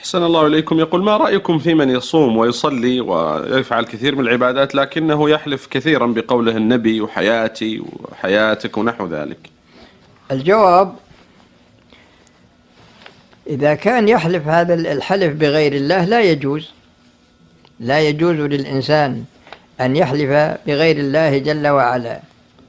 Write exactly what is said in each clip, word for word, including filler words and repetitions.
أحسن الله إليكم. يقول: ما رأيكم في من يصوم ويصلي ويفعل كثير من العبادات لكنه يحلف كثيرا بقوله النبي وحياتي وحياتك ونحو ذلك؟ الجواب: إذا كان يحلف هذا الحلف بغير الله لا يجوز لا يجوز للإنسان أن يحلف بغير الله جل وعلا.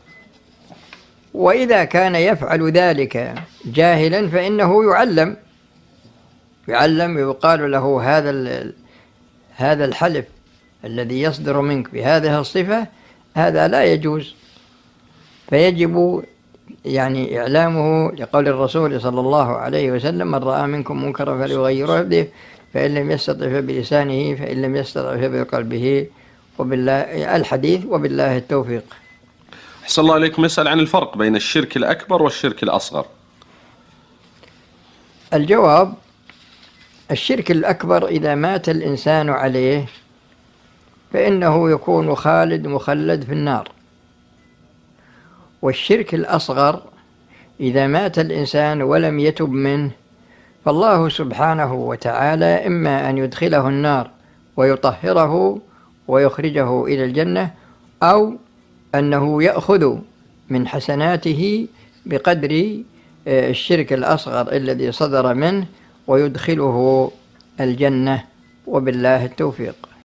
وإذا كان يفعل ذلك جاهلا فإنه يعلم يعلم ويقال له هذا هذا الحلف الذي يصدر منك بهذه الصفة هذا لا يجوز، فيجب يعني إعلامه لقول الرسول صلى الله عليه وسلم: من رأى منكم منكرا فليغيره بيده، فإن لم يستطع فبلسانه، فإن لم يستطع فبقلبه، وبالله الحديث، وبالله التوفيق. أحسن الله إليكم. يسأل عن الفرق بين الشرك الأكبر والشرك الأصغر. الجواب: الشرك الأكبر إذا مات الإنسان عليه فإنه يكون خالد مخلد في النار، والشرك الأصغر إذا مات الإنسان ولم يتب منه فالله سبحانه وتعالى إما أن يدخله النار ويطهره ويخرجه إلى الجنة، أو أنه يأخذ من حسناته بقدر الشرك الأصغر الذي صدر منه ويدخله الجنة، وبالله التوفيق.